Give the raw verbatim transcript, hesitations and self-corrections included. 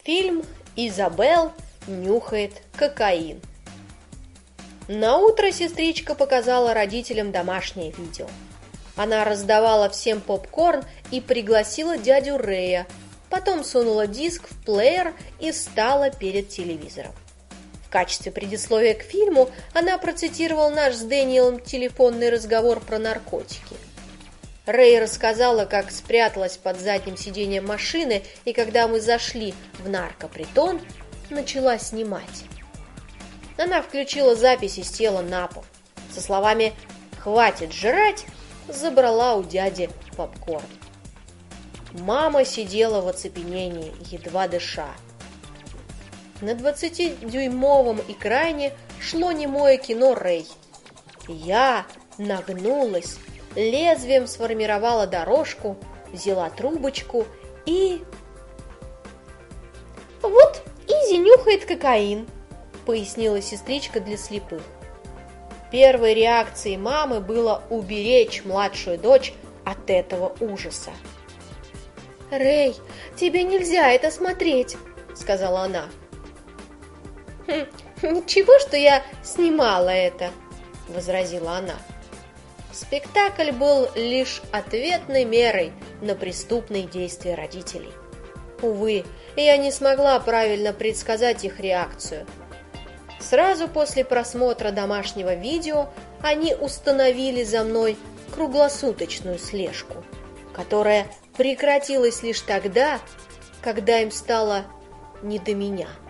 Фильм «Изабелл нюхает кокаин». Наутро сестричка показала родителям домашнее видео. Она раздавала всем попкорн и пригласила дядю Рэя, потом сунула диск в плеер и стала перед телевизором. В качестве предисловия к фильму она процитировала наш с Дэниелом телефонный разговор про наркотики. Рэй рассказала, как спряталась под задним сиденьем машины, и когда мы зашли в наркопритон, начала снимать. Она включила запись и села на пол. Со словами «хватит жрать», забрала у дяди попкорн. Мама сидела в оцепенении, едва дыша. На двадцатидюймовом экране шло немое кино «Рэй». Я нагнулась, лезвием сформировала дорожку, взяла трубочку и... «Вот Изи нюхает кокаин», — пояснила сестричка для слепых. Первой реакцией мамы было уберечь младшую дочь от этого ужаса. «Рэй, тебе нельзя это смотреть», — сказала она. «Хм, ничего, что я снимала это», — возразила она. Спектакль был лишь ответной мерой на преступные действия родителей. Увы, я не смогла правильно предсказать их реакцию. Сразу после просмотра домашнего видео они установили за мной круглосуточную слежку, которая прекратилась лишь тогда, когда им стало не до меня.